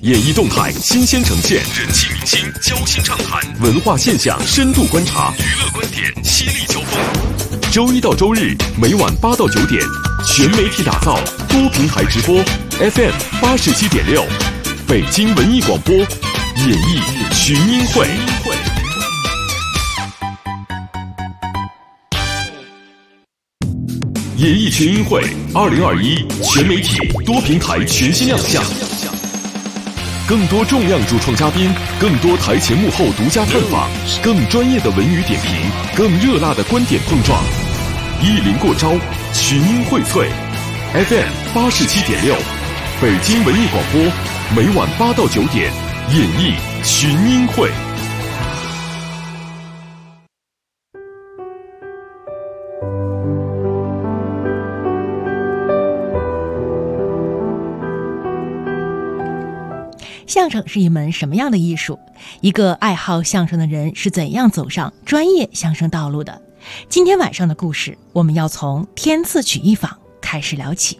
演艺动态新鲜呈现，人气明星交心畅谈，文化现象深度观察，娱乐观点犀利交锋。周一到周日每晚8到9点，全媒体打造，多平台直播 ，FM 87.6，北京文艺广播，演艺群英会。演艺群英会2021全媒体多平台全新亮相，更多重量主创嘉宾，更多台前幕后独家探访，更专业的文娱点评，更热辣的观点碰撞。一临过招，群英荟萃 ，FM 87.6，北京文艺广播，每晚8到9点，演艺群英会。 相声是一门什么样的艺术？一个爱好相声的人是怎样走上专业相声道路的？今天晚上的故事，我们要从天赐曲艺坊开始聊起。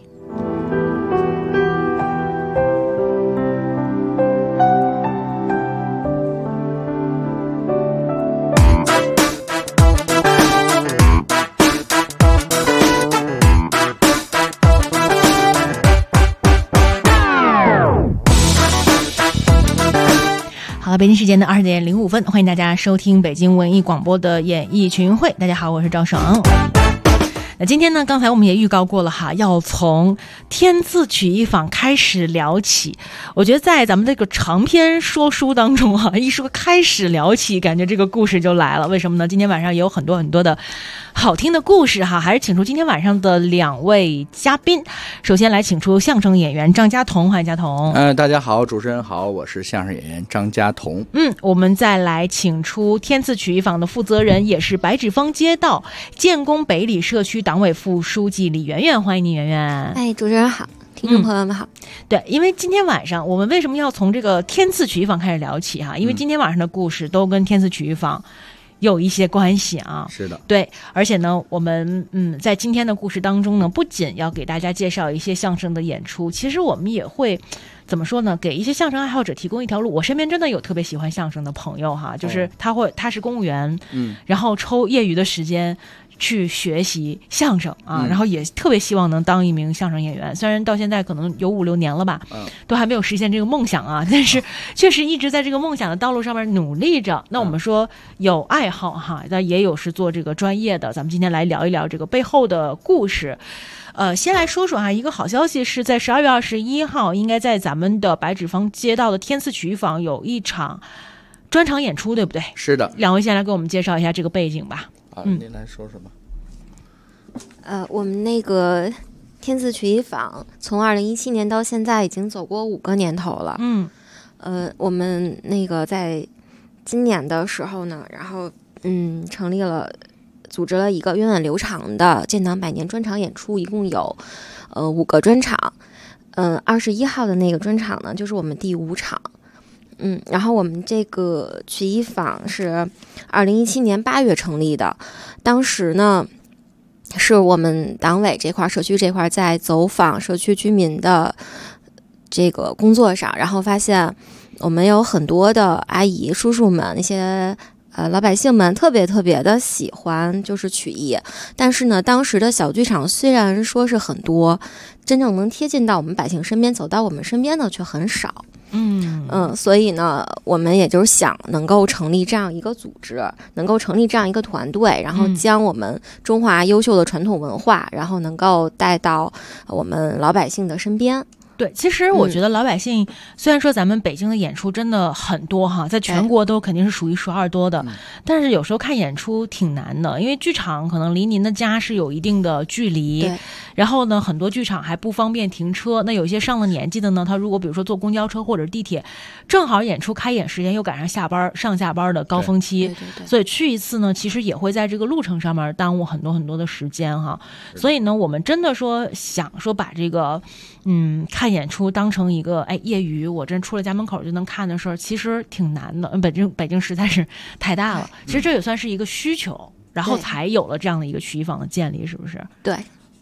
北京时间的20点05分，欢迎大家收听北京文艺广播的演艺群会。大家好，我是赵省。那今天呢，刚才我们也预告过了哈，要从天赐曲艺坊开始聊起。我觉得在咱们这个长篇说书当中哈，一说开始聊起，感觉这个故事就来了。为什么呢？今天晚上也有很多的好听的故事哈，还是请出今天晚上的2位嘉宾。首先来请出相声演员张家彤，欢迎家彤。 大家好，主持人好，我是相声演员张家彤。 我们再来请出天赐曲艺坊的负责人，也是白纸坊街道建功北里社区党委副书记李媛媛，欢迎你，媛媛。 哎，主持人好，听众朋友们好。 对，因为今天晚上我们为什么要从这个天赐曲艺坊开始聊起哈？因为今天晚上的故事都跟天赐曲艺坊有一些关系啊。 是的， 对，而且呢，我们在今天的故事当中呢，不仅要给大家介绍一些相声的演出，其实我们也会怎么说呢？给一些相声爱好者提供一条路。我身边真的有特别喜欢相声的朋友哈，就是他是公务员，然后抽业余的时间去学习相声啊，然后也特别希望能当一名相声演员。虽然到现在可能有5、6年了吧，都还没有实现这个梦想啊，但是确实一直在这个梦想的道路上面努力着。那我们说有爱好哈，那也有是做这个专业的。咱们今天来聊一聊这个背后的故事。先来说说哈，一个好消息是在12月21号，应该在咱们的白纸坊街道的天赐曲艺坊有一场专场演出，对不对？ 是的。 2位先来给我们介绍一下这个背景吧。 您来说什么？ 我们那个天赐曲艺坊从2017年到现在已经走过5个年头了。我们那个在今年的时候呢，然后组织了一个源远流长的建党100年专场演出，一共有5个专场。21号的那个专场呢，就是我们第5场。然后我们这个曲艺坊是2017年8月成立的，当时呢是我们党委这块、社区这块在走访社区居民的这个工作上，然后发现我们有很多的阿姨、叔叔们，那些老百姓们特别的喜欢就是曲艺，但是呢，当时的小剧场虽然说是很多，真正能贴近到我们百姓身边、走到我们身边的却很少。所以呢，我们也就是想能够成立这样一个组织，能够成立这样一个团队，然后将我们中华优秀的传统文化，然后能够带到我们老百姓的身边。 对，其实我觉得老百姓，虽然说咱们北京的演出真的很多哈，在全国都肯定是数1数2多的，但是有时候看演出挺难的，因为剧场可能离您的家是有一定的距离，然后呢，很多剧场还不方便停车。那有些上了年纪的呢，他如果比如说坐公交车或者地铁，正好演出开演时间又赶上上下班的高峰期，所以去一次呢，其实也会在这个路程上面耽误很多的时间哈。所以呢，我们真的说想说把这个看演出当成一个业余，我真出了家门口就能看的事儿，其实挺难的。北京实在是太大了，其实这也算是一个需求，然后才有了这样的一个曲艺坊的建立，是不是？ 对。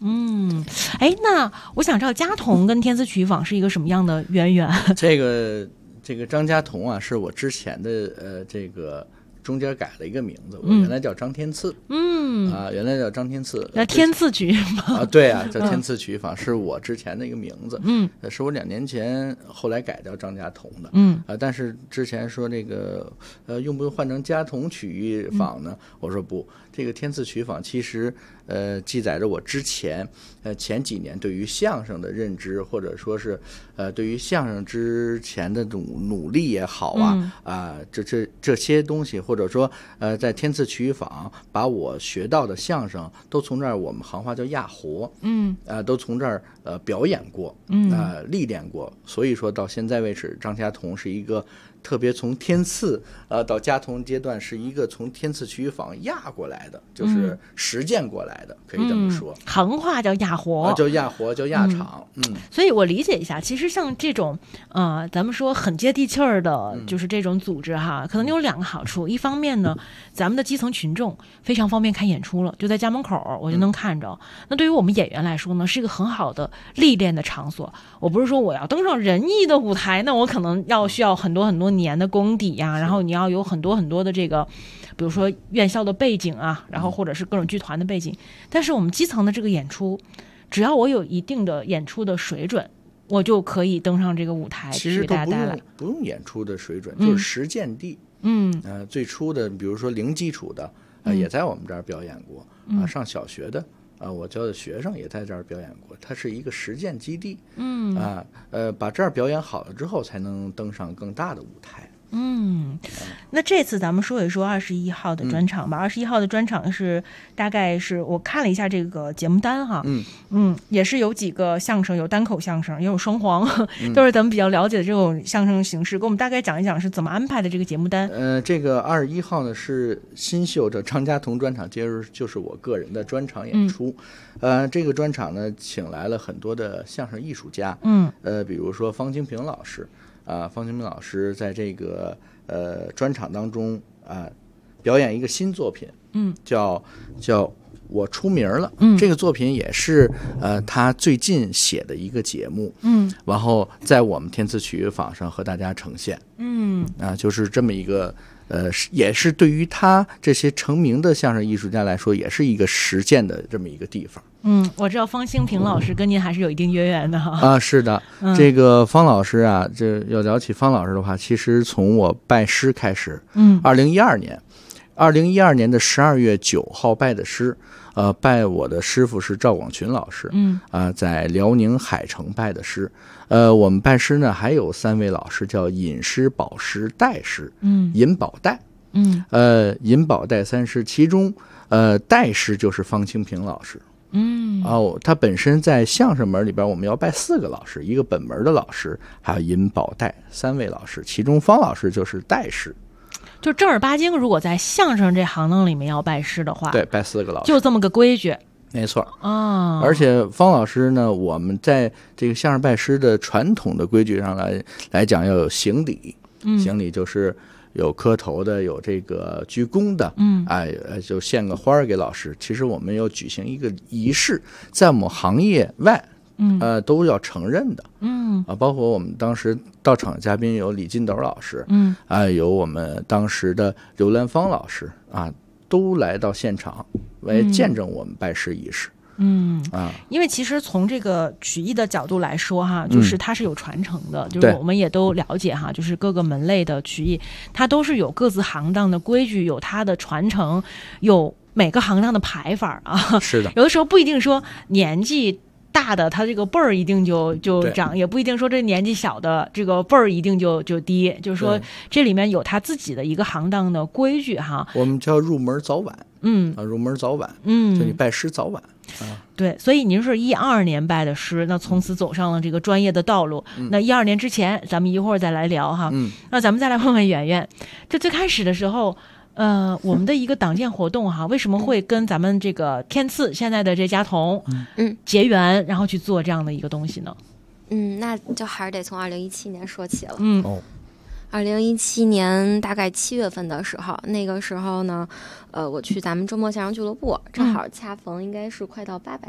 那我想知道家童跟天赐曲艺坊是一个什么样的渊源？ 这个张家童啊，是我之前的这个中间改了一个名字，我原来叫张天赐，原来叫张天赐， 叫天赐曲艺坊啊，对啊，叫天赐曲艺坊，是我之前的一个名字，是我2年前后来改叫张家童的，但是之前说这个用不用换成家童曲艺坊呢？我说不，这个天赐曲艺坊其实记载着我之前前几年对于相声的认知，或者说是对于相声之前的努力也好啊，这些东西，或者说在天赐曲艺坊把我学到的相声都从这儿，我们行话叫压活，都从这儿表演过，历练过，所以说到现在为止，张家童是一个特别从天赐到家童阶段是一个从天赐曲艺坊压过来的，就是实践过来的，可以这么说。 行话叫压活， 叫压活，叫压场。 所以我理解一下，其实像这种咱们说很接地气儿的，就是这种组织哈，可能有2个好处。一方面呢，咱们的基层群众非常方便看演出了，就在家门口我就能看着。那对于我们演员来说呢，是一个很好的历练的场所。我不是说我要登上仁义的舞台，那我可能需要很多很多年的功底呀，然后你要有很多很多的这个，比如说院校的背景啊，然后或者是各种剧团的背景。但是我们基层的这个演出，只要我有一定的演出的水准，我就可以登上这个舞台去给大家带来。 不用演出的水准，就是实践地。最初的比如说零基础的也在我们这儿表演过上小学的我教的学生也在这儿表演过，它是一个实践基地。把这儿表演好了之后，才能登上更大的舞台。 那这次咱们说一说21号的专场吧。21号的专场是大概是我看了一下这个节目单哈，也是有几个相声，有单口相声，也有双簧，都是咱们比较了解的这种相声形式。给我们大概讲一讲是怎么安排的这个节目单。 这个21号呢是新秀的张家童专场，接着就是我个人的专场演出。这个专场呢请来了很多的相声艺术家，比如说方清平老师。方清平老师在这个专场当中表演一个新作品，叫我出名了。这个作品也是他最近写的一个节目，然后在我们天赐曲艺坊上和大家呈现，就是这么一个也是对于他这些成名的相声艺术家来说，也是一个实践的这么一个地方。 我知道方清平老师跟您还是有一定渊源的哈。 是的，这个方老师啊，这要聊起方老师的话，其实从我拜师开始，2012年的12月9号拜的师，拜我的师傅是赵广群老师，在辽宁海城拜的师。我们拜师呢还有3位老师，叫尹师、宝师、代师，尹宝代，尹宝代3师，其中代师就是方清平老师。他本身在相声门里边，我们要拜4个老师，一个本门的老师，还有尹宝代3位老师，其中方老师就是代师。 就正儿八经，如果在相声这行当里面要拜师的话， 对，拜4个老师， 就这么个规矩。 没错而且方老师呢，我们在这个相声拜师的传统的规矩上来讲，要有行礼，行礼就是有磕头的，有这个鞠躬的，就献个花给老师。其实我们要举行一个仪式，在我们行业外，都要承认的，包括我们当时到场的嘉宾有李金斗老师，有我们当时的刘兰芳老师都来到现场来见证我们拜师仪式。 因为其实从这个曲艺的角度来说哈，就是它是有传承的，就是我们也都了解哈，就是各个门类的曲艺，它都是有各自行当的规矩，有它的传承，有每个行当的排法是的， 有的时候不一定说年纪大的他这个辈儿一定就长，也不一定说这年纪小的这个辈儿一定就低，就是说这里面有他自己的一个行当的规矩哈。 我们叫入门早晚，入门早晚，就你拜师早晚。 对，所以您是12年拜的师，那从此走上了这个专业的道路。那12年之前，咱们一会儿再来聊哈。那咱们再来问问圆圆，这最开始的时候。我们的一个党建活动哈，为什么会跟咱们这个天赐现在的这家童结缘，然后去做这样的一个东西呢？ 那就还是得从2017年说起了。2017年大概7月份的时候，那个时候呢，我去咱们周末相声俱乐部，正好恰逢应该是快到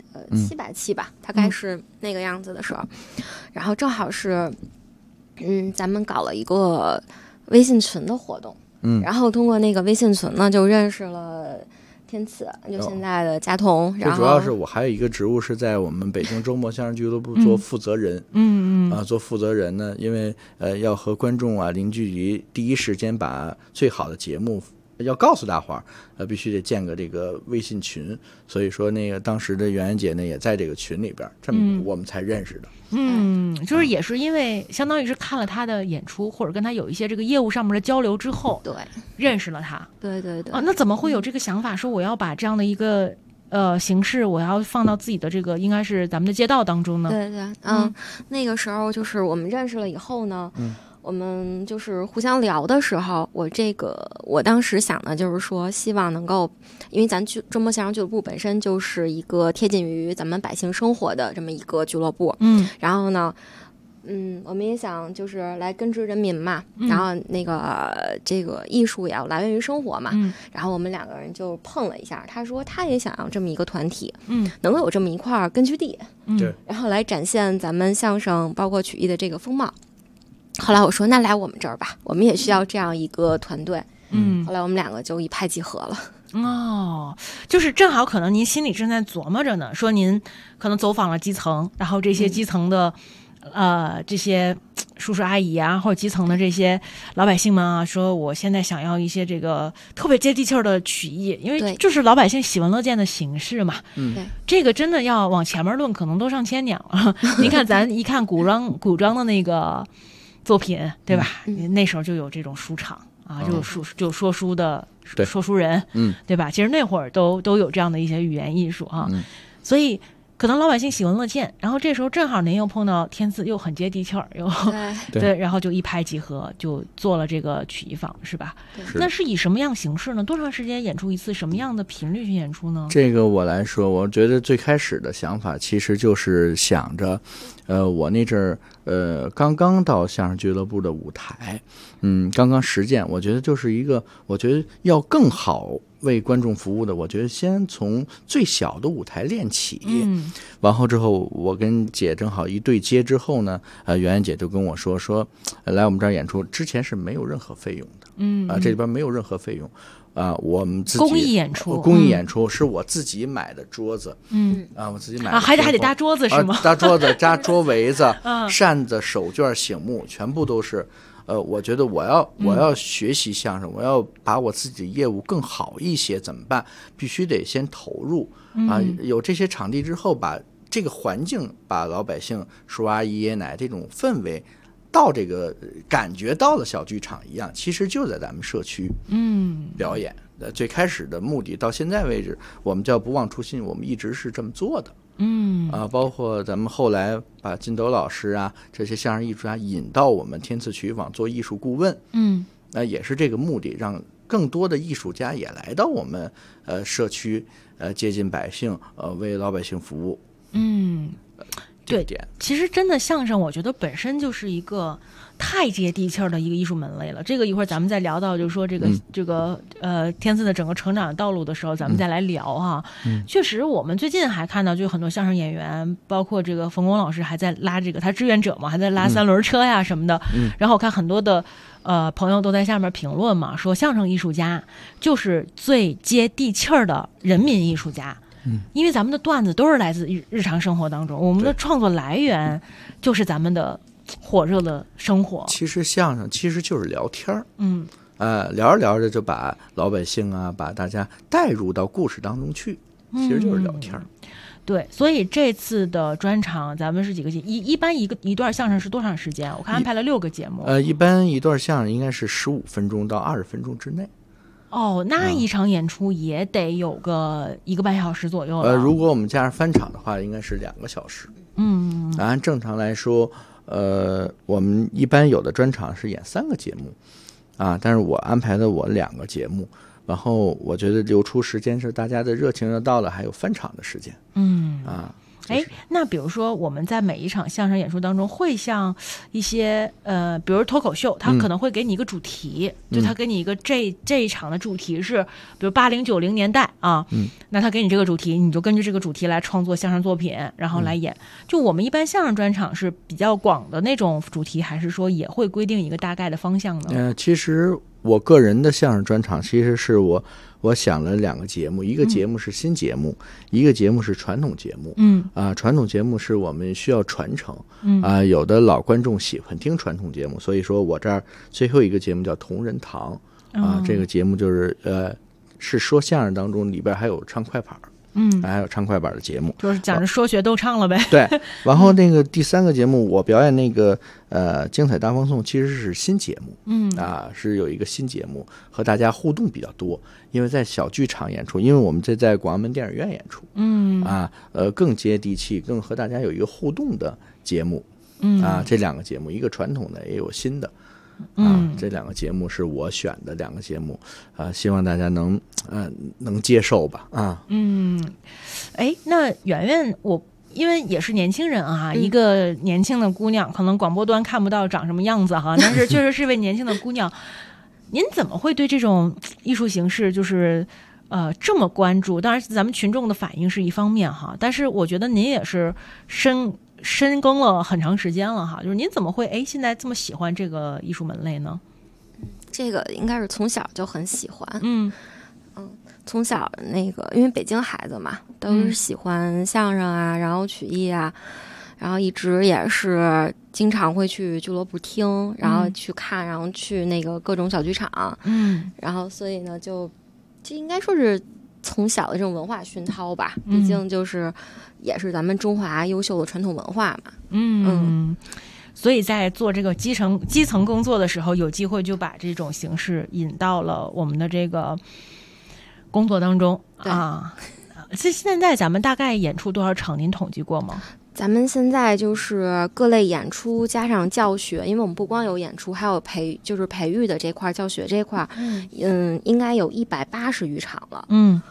700期吧，大概是那个样子的时候，然后正好是咱们搞了一个微信群的活动，然后通过那个微信群呢，就认识了天赐，就现在的佳彤。然后主要是我还有一个职务是在我们北京周末相声俱乐部做负责人，做负责人呢，因为要和观众啊零距离，第一时间把最好的节目要告诉大伙儿，必须得建个这个微信群，所以说那个当时的袁姐呢也在这个群里边，这么我们才认识的。 就是也是因为相当于是看了他的演出，或者跟他有一些这个业务上面的交流之后， 对， 认识了他。 对那怎么会有这个想法，说我要把这样的一个形式，我要放到自己的这个应该是咱们的街道当中呢？ 对，那个时候就是我们认识了以后呢，我们就是互相聊的时候，我当时想的就是说，希望能够，因为咱周末相声俱乐部本身就是一个贴近于咱们百姓生活的这么一个俱乐部，然后呢，我们也想就是来根植人民嘛，然后那个这个艺术也要来源于生活嘛，然后我们2个人就碰了一下，他说他也想要这么一个团体，能够有这么一块根据地， 对， 然后来展现咱们相声包括曲艺的这个风貌。后来我说那来我们这儿吧，我们也需要这样一个团队。后来我们2个就一拍即合了。 就是正好可能您心里正在琢磨着呢，说您可能走访了基层，然后这些基层的这些叔叔阿姨啊，或者基层的这些老百姓们啊，说我现在想要一些这个特别接地气儿的曲艺，因为就是老百姓喜闻乐见的形式嘛。这个真的要往前面论，可能都上千年了。您看咱一看古装的那个作品，对吧？那时候就有这种书场啊，就说书的说书人，对吧？其实那会儿都有这样的一些语言艺术啊，所以可能老百姓喜闻乐见，然后这时候正好您又碰到天赐，又很接地气儿，又对，然后就一拍即合，就做了这个曲艺坊，是吧？那是以什么样形式呢？多长时间演出一次？什么样的频率去演出呢？ 这个我来说，我觉得最开始的想法其实就是想着，我那阵儿刚刚到相声俱乐部的舞台，刚刚实践，我觉得就是一个，我觉得要更好为观众服务的，我觉得先从最小的舞台练起，完后之后我跟姐正好一对接之后呢，袁姐就跟我说来我们这儿演出之前是没有任何费用的，这里边没有任何费用。我们自己公益演出是我自己买的桌子，我自己买的还得搭桌子是吗？ 搭桌子、扎桌围子、扇子、手绢、醒目，全部都是。我觉得我要学习相声，我要把我自己的业务更好一些，怎么办？必须得先投入有这些场地之后，把这个环境，把老百姓、叔阿姨、爷爷奶奶这种氛围。到这个感觉到了小剧场一样，其实就在咱们社区表演。最开始的目的到现在为止，我们叫不忘初心，我们一直是这么做的。包括咱们后来把金斗老师啊这些相声艺术家引到我们天赐曲艺坊做艺术顾问，也是这个目的，让更多的艺术家也来到我们社区接近百姓，为老百姓服务。 对，其实真的相声，我觉得本身就是一个太接地气儿的一个艺术门类了。这个一会儿咱们再聊到，就是说这个天赐的整个成长道路的时候，咱们再来聊哈。确实，我们最近还看到，就很多相声演员，包括这个冯巩老师还在拉这个他志愿者嘛，还在拉3轮车呀什么的。然后我看很多的朋友都在下面评论嘛，说相声艺术家就是最接地气儿的人民艺术家。因为咱们的段子都是来自日常生活当中，我们的创作来源就是咱们的火热的生活。 其实相声其实就是聊天儿，聊着聊着就把老百姓啊，把大家带入到故事当中去，其实就是聊天儿。 对，所以这次的专场咱们是几个节，一般一段相声是多长时间？我看安排了6个节目。 一般一段相声应该是15分钟到20分钟之内。 那一场演出也得有个1个半小时左右了。 如果我们加上翻场的话，应该是2个小时。按正常来说，我们一般有的专场是演3个节目，但是我安排了我2个节目，然后我觉得留出时间是大家的热情要到了，还有翻场的时间。 哎，那比如说我们在每一场相声演出当中，会像一些比如脱口秀，他可能会给你一个主题，就他给你一个这一场的主题是，比如80、90年代啊，那他给你这个主题，你就根据这个主题来创作相声作品，然后来演。就我们一般相声专场是比较广的那种主题，还是说也会规定一个大概的方向呢？ 其实我个人的相声专场，其实是我想了2个节目，一个节目是新节目，一个节目是传统节目。传统节目是我们需要传承。有的老观众喜欢听传统节目，所以说我这儿最后一个节目叫同仁堂。这个节目就是是说相声当中里边还有唱快板。还有唱快板的节目， 就是讲着说学逗唱了呗。 对，然后那个第3个节目，我表演那个精彩大放送，其实是新节目。是有一个新节目，和大家互动比较多，因为在小剧场演出，因为我们这在广安门电影院演出。更接地气，更和大家有一个互动的节目。这2个节目，一个传统的，也有新的。这2个节目是我选的2个节目，希望大家能接受吧。 那圆圆，我因为也是年轻人啊，一个年轻的姑娘，可能广播端看不到长什么样子哈，但是确实是位年轻的姑娘。您怎么会对这种艺术形式就是这么关注？当然，咱们群众的反应是一方面哈，但是我觉得您也是深耕了很长时间了哈，就是您怎么会现在这么喜欢这个艺术门类呢？ 这个应该是从小就很喜欢。从小那个因为北京孩子嘛，都是喜欢相声啊，然后曲艺啊，然后一直也是经常会去俱乐部听，然后去看，然后去那个各种小剧场。然后所以呢这应该说是从小的这种文化熏陶吧，毕竟就是也是咱们中华优秀的传统文化嘛。 所以在做这个基层工作的时候，有机会就把这种形式引到了我们的这个工作当中啊。现在咱们大概演出多少场？您统计过吗？ 咱们现在就是各类演出加上教学，因为我们不光有演出，还有培育的这块，教学这块，应该有180余场了。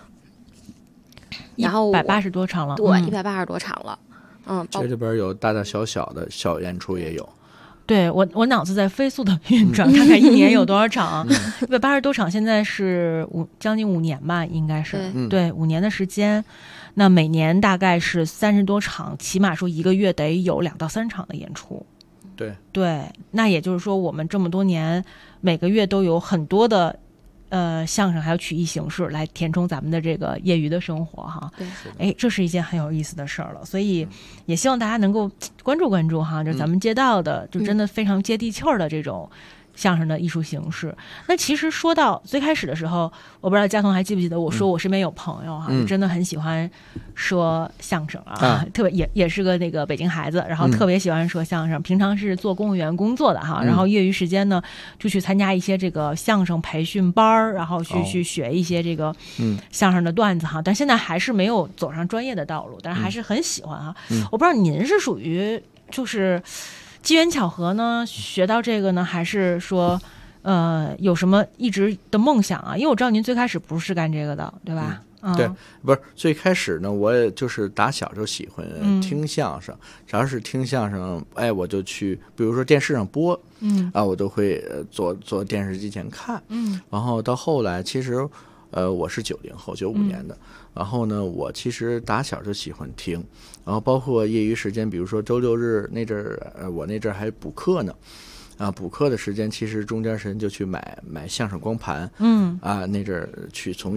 然后 180多场了。 对，180多场了。 这里边有大大小小的小演出也有。 对，我脑子在飞速的运转，看看一年有多少场。180多场，现在是将近5年吧，应该是。对，5年的时间。那每年大概是30多场，起码说1个月得有2到3场的演出。对，那也就是说，我们这么多年每个月都有很多的相声还有曲艺形式来填充咱们的这个业余的生活哈。这是一件很有意思的事儿了，所以也希望大家能够关注关注哈，就咱们街道的就真的非常接地气儿的这种相声的艺术形式。那其实说到最开始的时候，我不知道嘉彤还记不记得我说我身边有朋友哈，真的很喜欢说相声啊，特别也是个那个北京孩子，然后特别喜欢说相声，平常是做公务员工作的哈，然后业余时间呢就去参加一些这个相声培训班，然后去学一些这个相声的段子哈，但现在还是没有走上专业的道路，但是还是很喜欢哈。我不知道您是属于就是机缘巧合呢学到这个呢，还是说有什么一直的梦想啊？因为我知道您最开始不是干这个的，对吧？ 对，不是最开始呢，我也就是打小就喜欢听相声，只要是听相声，我就去，比如说电视上播，我都会坐电视机前看，然后到后来，其实我是90后，95年的，然后呢，我其实打小就喜欢听，然后包括业余时间，比如说周6日那阵儿，我那阵儿还补课呢。补课的时间其实中间时间就去买相声光盘，那阵儿去从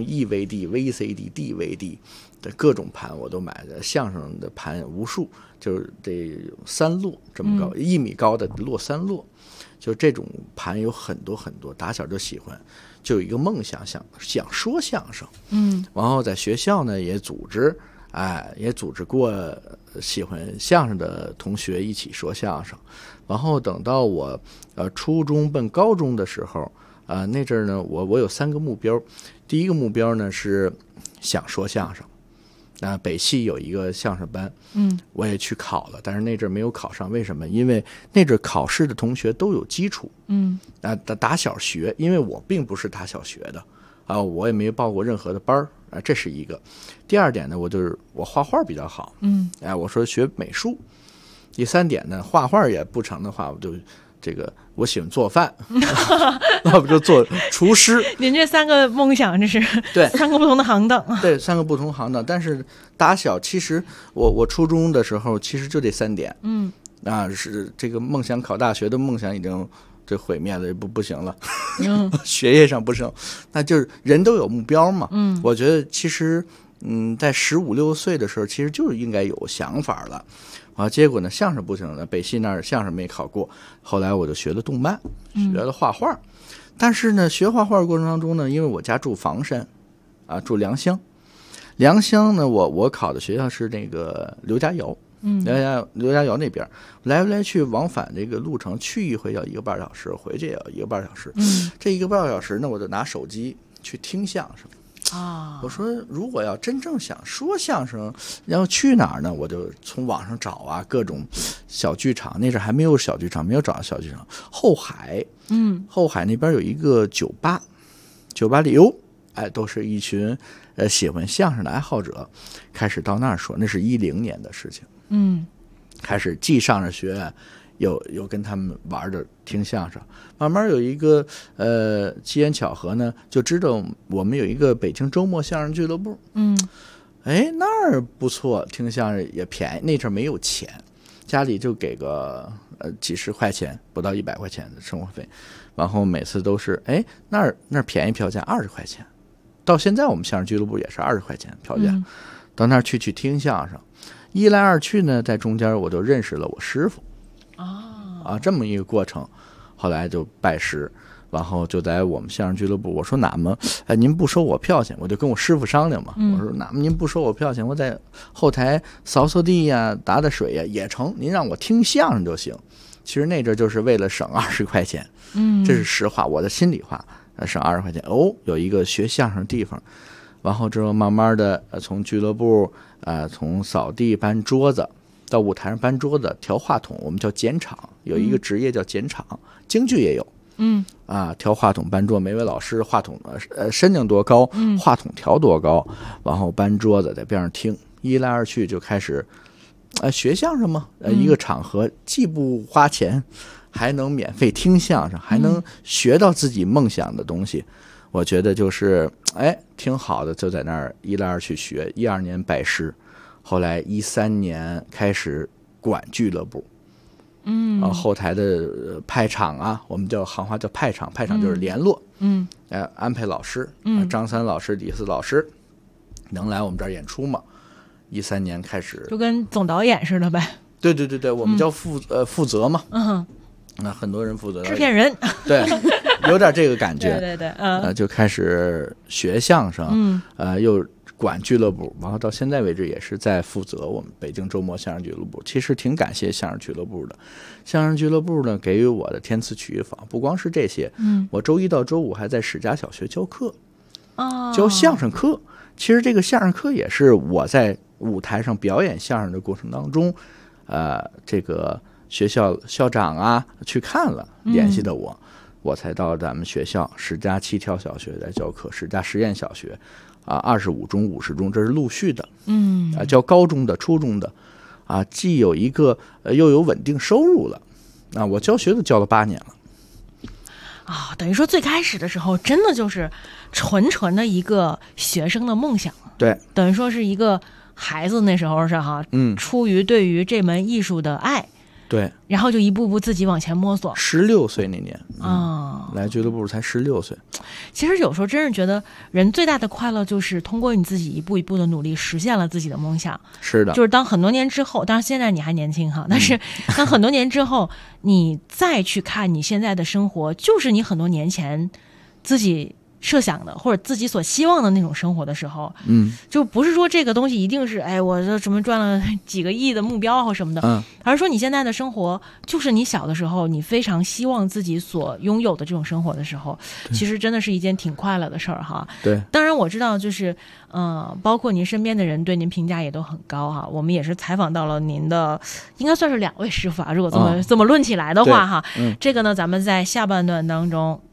EVD、VCD、DVD 的各种盘我都买的，相声的盘无数，就是得3摞这么高，1米高的摞3摞，就这种盘有很多很多，打小就喜欢，就有一个梦想，想说相声，然后在学校呢也组织过喜欢相声的同学一起说相声，然后等到我初中奔高中的时候，那阵儿呢我有3个目标，第一个目标呢是想说相声，北戏有一个相声班，我也去考了，但是那阵儿没有考上，为什么？因为那阵儿考试的同学都有基础，打小学，因为我并不是打小学的。 我也没报过任何的班儿这是一个。第二点呢，我画画比较好，我说学美术。第三点呢，画画也不成的话，我就我喜欢做饭，那不就做厨师。 您这3个梦想，这是对 3个不同的行当。 对，3个不同行当。但是打小其实我初中的时候，其实就这3点。是这个梦想考大学的梦想已经这毁灭了，不行了。学业上不行，那就是人都有目标嘛。我觉得其实在15、16岁的时候，其实就是应该有想法了。结果呢，相声不行了，北戏那儿相声没考过，后来我就学了动漫，学了画画。但是呢，学画画的过程当中呢，因为我家住房山，住良乡呢，我考的学校是那个刘家窑，刘家窑那边，来去往返这个路程，去一回要1个半小时，回去也要1个半小时。这1个半小时呢，我就拿手机去听相声。我说如果要真正想说相声，要去哪儿呢？我就从网上找各种小剧场，那阵还没有小剧场，没有找到小剧场。后海那边有一个酒吧里都是一群喜欢相声的爱好者，开始到那儿说，那是10年的事情。开始既上着学，有跟他们玩着听相声，慢慢有一个机缘巧合呢，就知道我们有一个北京周末相声俱乐部。那儿不错，听相声也便宜，那阵没有钱，家里就给个几十块钱，不到100块钱的生活费，然后每次都是那儿便宜票价20块钱，到现在我们相声俱乐部也是20块钱票价，到那儿去听相声，一来二去呢，在中间我就认识了我师傅。这么一个过程，后来就拜师，然后就在我们相声俱乐部，我说哪么您不收我票钱，我就跟我师傅商量嘛，我说哪么您不收我票钱，我在后台扫扫地呀，打打水呀也成，您让我听相声就行。其实那阵就是为了省20块钱，这是实话，我的心里话，省20块钱。有一个学相声的地方，然后之后慢慢的从俱乐部从扫地搬桌子到舞台上搬桌子调话筒，我们叫剪场，有一个职业叫剪场，京剧也有。调话筒搬桌，每位老师话筒身量多高，话筒调多高，然后搬桌子在边上听，一来二去就开始学相声嘛。一个场合既不花钱，还能免费听相声，还能学到自己梦想的东西，我觉得就是挺好的，就在那儿一来二去学。12年拜师，后来13年开始管俱乐部。后台的派场我们叫行话叫派场，派场就是联络，安排老师，张三老师、李四老师能来我们这儿演出吗？13年开始， 就跟总导演似的呗。 对，我们叫负责嘛。很多人负责制片人， 对，有点这个感觉。 对， 就开始学相声，又管俱乐部，然后到现在为止也是在负责我们北京周末相声俱乐部。其实挺感谢相声俱乐部的，相声俱乐部呢给予我的填词曲艺坊，不光是这些，我周一到周五还在史家小学教课，教相声课。其实这个相声课也是我在舞台上表演相声的过程当中，这个学校校长去看了，联系的我才到咱们学校史家7条小学来教课，史家实验小学25中、50中，这是陆续的，教高中的、初中的，既有一个又有稳定收入了，我教学都教了8年了。 等于说最开始的时候，真的就是纯的一个学生的梦想。 对， 等于说是一个孩子那时候是出于对于这门艺术的爱。 对， 然后就一步步自己往前摸索。 16岁那年来俱乐部才16岁。 其实有时候真是觉得人最大的快乐就是通过你自己一步一步的努力实现了自己的梦想。 是的， 就是当很多年之后，当然现在你还年轻但是当很多年之后，你再去看你现在的生活，就是你很多年前自己设想的或者自己所希望的那种生活的时候，就不是说这个东西一定是我这什么赚了几个亿的目标或什么的，而是说你现在的生活就是你小的时候你非常希望自己所拥有的这种生活的时候，其实真的是一件挺快乐的事儿哈。 对， 当然我知道就是包括您身边的人对您评价也都很高哈。我们也是采访到了您的，应该算是2位师傅如果这么论起来的话哈。这个呢，咱们在下半段当中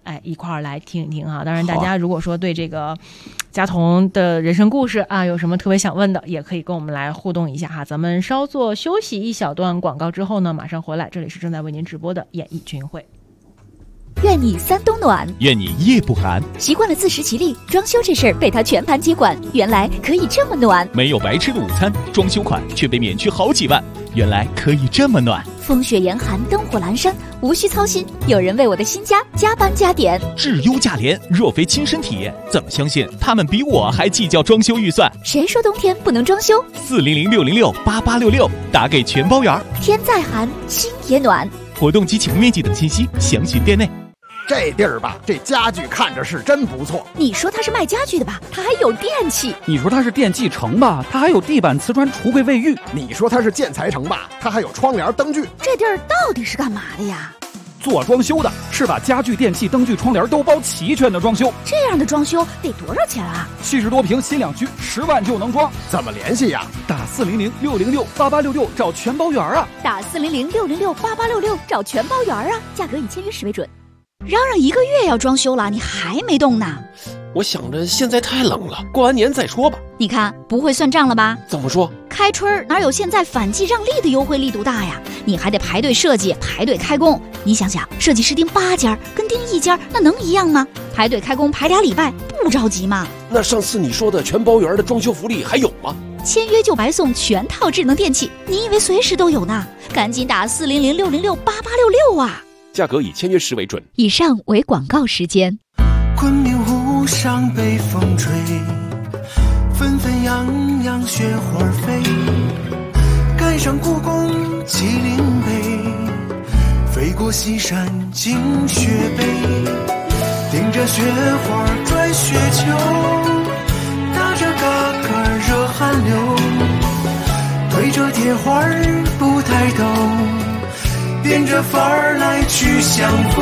一块儿来听一听哈。当然，大家如果说对这个家彤的人生故事啊有什么特别想问的，也可以跟我们来互动一下哈。咱们稍作休息一小段广告之后呢，马上回来，这里是正在为您直播的演艺群会。 愿你三冬暖， 愿你夜不寒。 习惯了自食其力，装修这事儿被他全盘接管，原来可以这么暖。 没有白吃的午餐，装修款却被免去好几万，原来可以这么暖。 风雪严寒，灯火阑珊，无需操心，有人为我的新家加班加点。 质优价廉，若非亲身体验，怎么相信他们比我还计较装修预算？ 谁说冬天不能装修 ？400-606-8866，打给全包圆。 天再寒，心也暖。 活动及启动面积等信息，详询店内。 这地儿吧，这家具看着是真不错。 你说它是卖家具的吧，它还有电器。 你说它是电器城吧，它还有地板、瓷砖、橱柜、卫浴。 你说它是建材城吧，它还有窗帘、灯具。 这地儿到底是干嘛的呀？ 做装修的，是把家具、电器、灯具、窗帘都包齐全的装修。 这样的装修得多少钱啊 ？70多平新两居，10万就能装。 怎么联系呀？ 打400-606-8866找全包圆啊！ 打400-606-8866找全包圆啊！价格以签约时为准。嚷嚷1个月要装修了，你还没动呢？ 我想着现在太冷了，过完年再说吧。 你看不会算账了吧？ 怎么说？ 开春哪有现在反季让利的优惠力度大呀？你还得排队设计，排队开工。你想想，设计师订8家跟订1家那能一样吗？排队开工排2礼拜，不着急吗？ 那上次你说的全包圆的装修福利还有吗？ 签约就白送全套智能电器，你以为随时都有呢？赶紧打400-606-8866啊！ 价格以签约时为准。 以上为广告时间。 昆明湖上北风吹，纷纷扬扬雪花飞，赶上故宫麒麟碑，飞过西山惊雪碑，顶着雪花转雪球，打着嘎嘎热汗流，推着铁花不抬头，变着法儿来去相逢，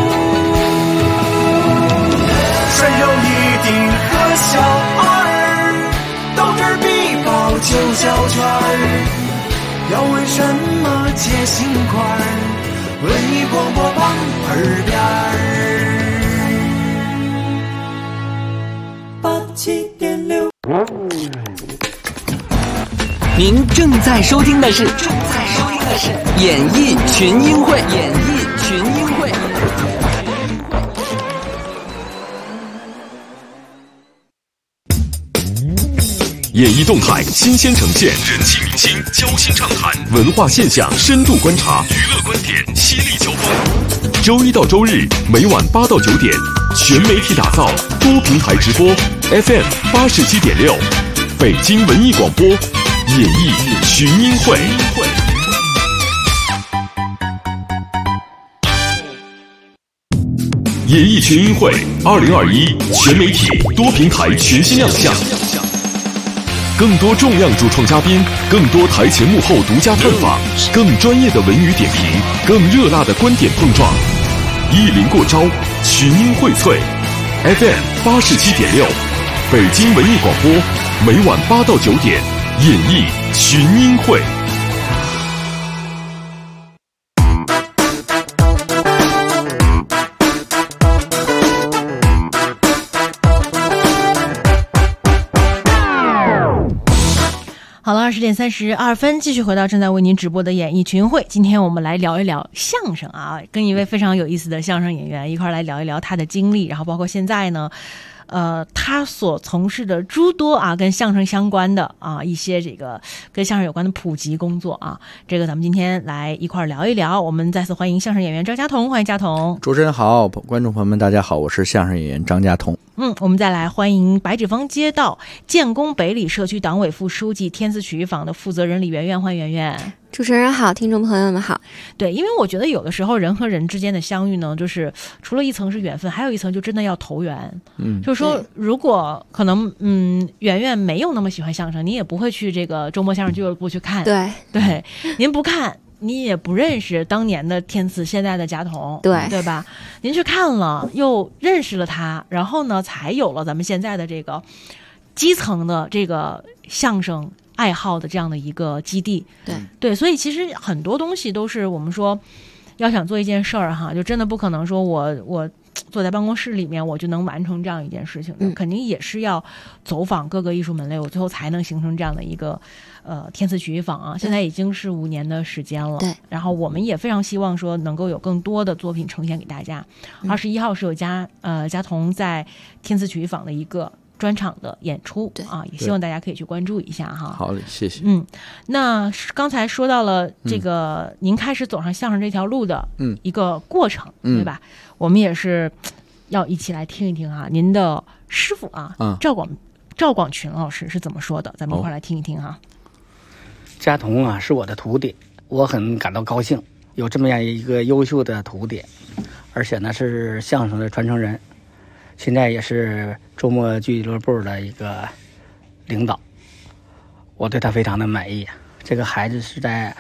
涮肉一定和小二，豆汁必包9小圈儿，要问什么解心块，文艺广播榜耳边87.6。 您正在收听的是演艺群英会。 演艺动态新鲜呈现，人气明星交心畅谈，文化现象深度观察，娱乐观点犀利交锋。周一到周日每晚8到9点，全媒体打造，多平台直播 ，FM 87.6，北京文艺广播，演艺群英会。演艺群英会2021全媒体多平台全新亮相。更多重量主创嘉宾，更多台前幕后独家探访，更专业的文娱点评，更热辣的观点碰撞。意林过招，群英荟萃 ，FM 87.6，北京文艺广播，每晚8到9点，演艺群英会。 好了，20点32分，继续回到正在为您直播的演艺群会。今天我们来聊一聊相声啊，跟一位非常有意思的相声演员一块来聊一聊他的经历，然后包括现在呢，他所从事的诸多啊跟相声相关的啊一些这个跟相声有关的普及工作啊，这个咱们今天来一块聊一聊。我们再次欢迎相声演员张家彤，欢迎家彤。 主持人好，观众朋友们大家好，我是相声演员张家彤。 我们再来欢迎白纸坊街道建功北里社区党委副书记天赐曲艺坊的负责人李媛媛，欢迎媛媛。 主持人好，听众朋友们好。 对，因为我觉得有的时候人和人之间的相遇呢，就是除了一层是缘分，还有一层就真的要投缘。就是说如果可能媛媛没有那么喜欢相声，你也不会去这个周末相声俱乐部去看。对，您不看你也不认识当年的天赐，现在的家彤，对吧？您去看了，又认识了他，然后呢，才有了咱们现在的这个基层的这个相声爱好的这样的一个基地。对，所以其实很多东西都是我们说，要想做一件事儿哈，就真的不可能说我坐在办公室里面我就能完成这样一件事情的，肯定也是要走访各个艺术门类，我最后才能形成这样的一个天赐曲艺坊啊。现在已经是5年的时间了， 对。 然后我们也非常希望说能够有更多的作品呈现给大家。21号是有佳彤在天赐曲艺坊的一个专场的演出，对啊，也希望大家可以去关注一下哈。 好嘞，谢谢。 那刚才说到了这个您开始走上相声这条路的一个过程，对吧？我们也是要一起来听一听哈，您的师傅啊，赵广群老师是怎么说的？咱们一块来听一听哈。 佳彤啊，是我的徒弟，我很感到高兴，有这么样一个优秀的徒弟，而且呢是相声的传承人，现在也是周末俱乐部的一个领导，我对他非常的满意。这个孩子是在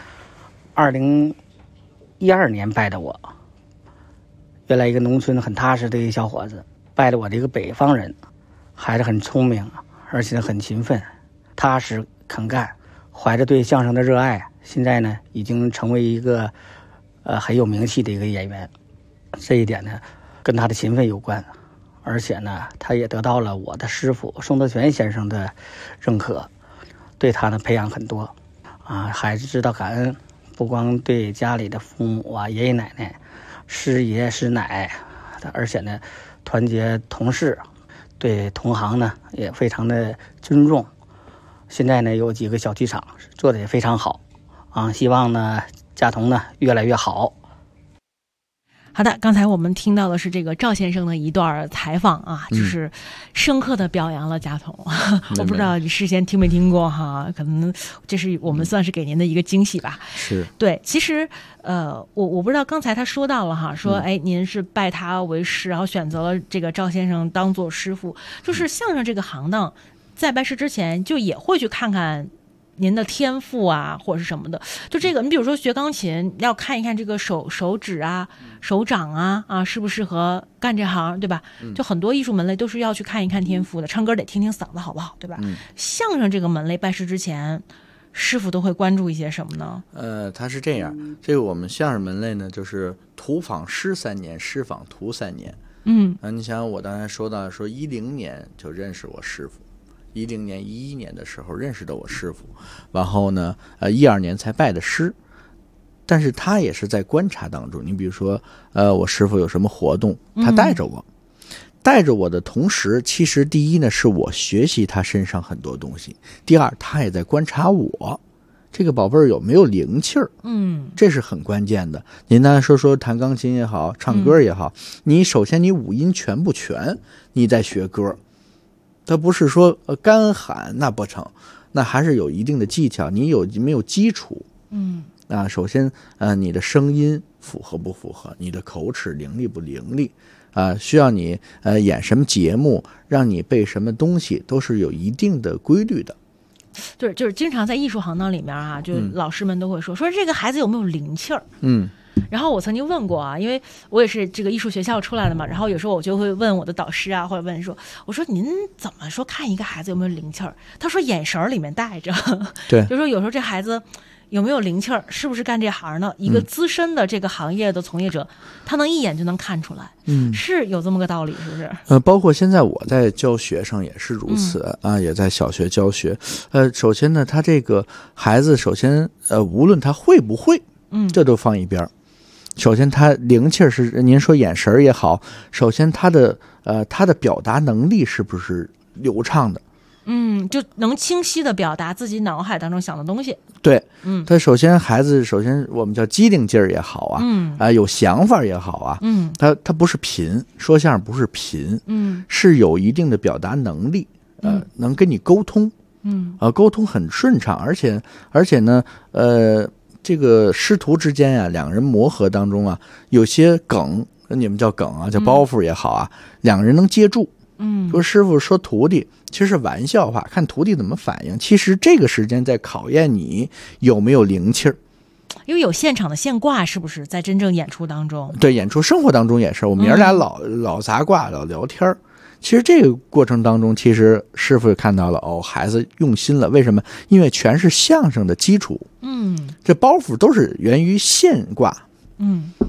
2012年拜的我，原来一个农村很踏实的一个小伙子，拜了我的一个北方人。孩子很聪明，而且很勤奋，踏实肯干，怀着对相声的热爱，现在呢已经成为一个很有名气的一个演员。这一点呢跟他的勤奋有关，而且呢他也得到了我的师傅宋德全先生的认可，对他的培养很多啊。孩子知道感恩，不光对家里的父母啊、爷爷奶奶、师爷师奶，而且呢团结同事，对同行呢也非常的尊重。现在呢有几个小剧场做的也非常好啊，希望呢佳彤呢越来越好。 好的，刚才我们听到的是这个赵先生的一段采访啊，就是深刻的表扬了佳彤。我不知道你事先听没听过哈，可能这是我们算是给您的一个惊喜吧。 是， 对，其实我不知道刚才他说到了哈，说您是拜他为师，然后选择了这个赵先生当做师傅，就是相声这个行当，在拜师之前就也会去看看您的天赋啊或者是什么的，就这个你比如说学钢琴要看一看这个手指啊手掌啊适不适合干这行，对吧？就很多艺术门类都是要去看一看天赋的，唱歌得听听嗓子好不好，对吧？相声这个门类拜师之前师傅都会关注一些什么呢？ 他是这样，这个我们相声门类呢就是徒访师3年，师访徒3年。你想我刚才说到说10年就认识我师傅，10年、11年的时候认识的我师傅，然后呢，12年才拜的师。但是他也是在观察当中，你比如说，我师傅有什么活动，他带着我，带着我的同时，其实第一呢，是我学习他身上很多东西；第二，他也在观察我，这个宝贝儿有没有灵气儿，这是很关键的。您刚才说弹钢琴也好，唱歌也好，你首先你五音全不全，你在学歌。他不是说干喊那不成，那还是有一定的技巧，你有没有基础？首先你的声音符合不符合，你的口齿伶俐不伶俐需要你演什么节目，让你背什么东西，都是有一定的规律的。 对，就是经常在艺术行当里面啊，就老师们都会说这个孩子有没有灵气儿？然后我曾经问过啊，因为我也是这个艺术学校出来的嘛，然后有时候我就会问我的导师啊，或者问说，我说您怎么说看一个孩子有没有灵气儿？他说眼神里面带着， 对， 就说有时候这孩子有没有灵气儿，是不是干这行呢？一个资深的这个行业的从业者，他能一眼就能看出来，是有这么个道理，是不是？ 包括现在我在教学生也是如此也在小学教学。首先呢，他这个孩子，首先无论他会不会，这都放一边。首先他灵气是您说眼神也好，首先他的表达能力是不是流畅的？ 就能清晰的表达自己脑海当中想的东西。 对，他首先孩子首先我们叫机灵劲儿也好有想法也好他不是贫，说相声不是贫，是有一定的表达能力，能跟你沟通，沟通很顺畅，而且呢，这个师徒之间两个人磨合当中有些梗，你们叫梗叫包袱也好两个人能接住。说师傅说徒弟其实是玩笑话，看徒弟怎么反应，其实这个时间在考验你有没有灵气儿。 因为有现场的现挂，是不是在真正演出当中？对， 演出生活当中也是，我们爷俩老砸挂老聊天，其实这个过程当中，其实师傅也看到了孩子用心了。为什么？因为全是相声的基础，这包袱都是源于现挂，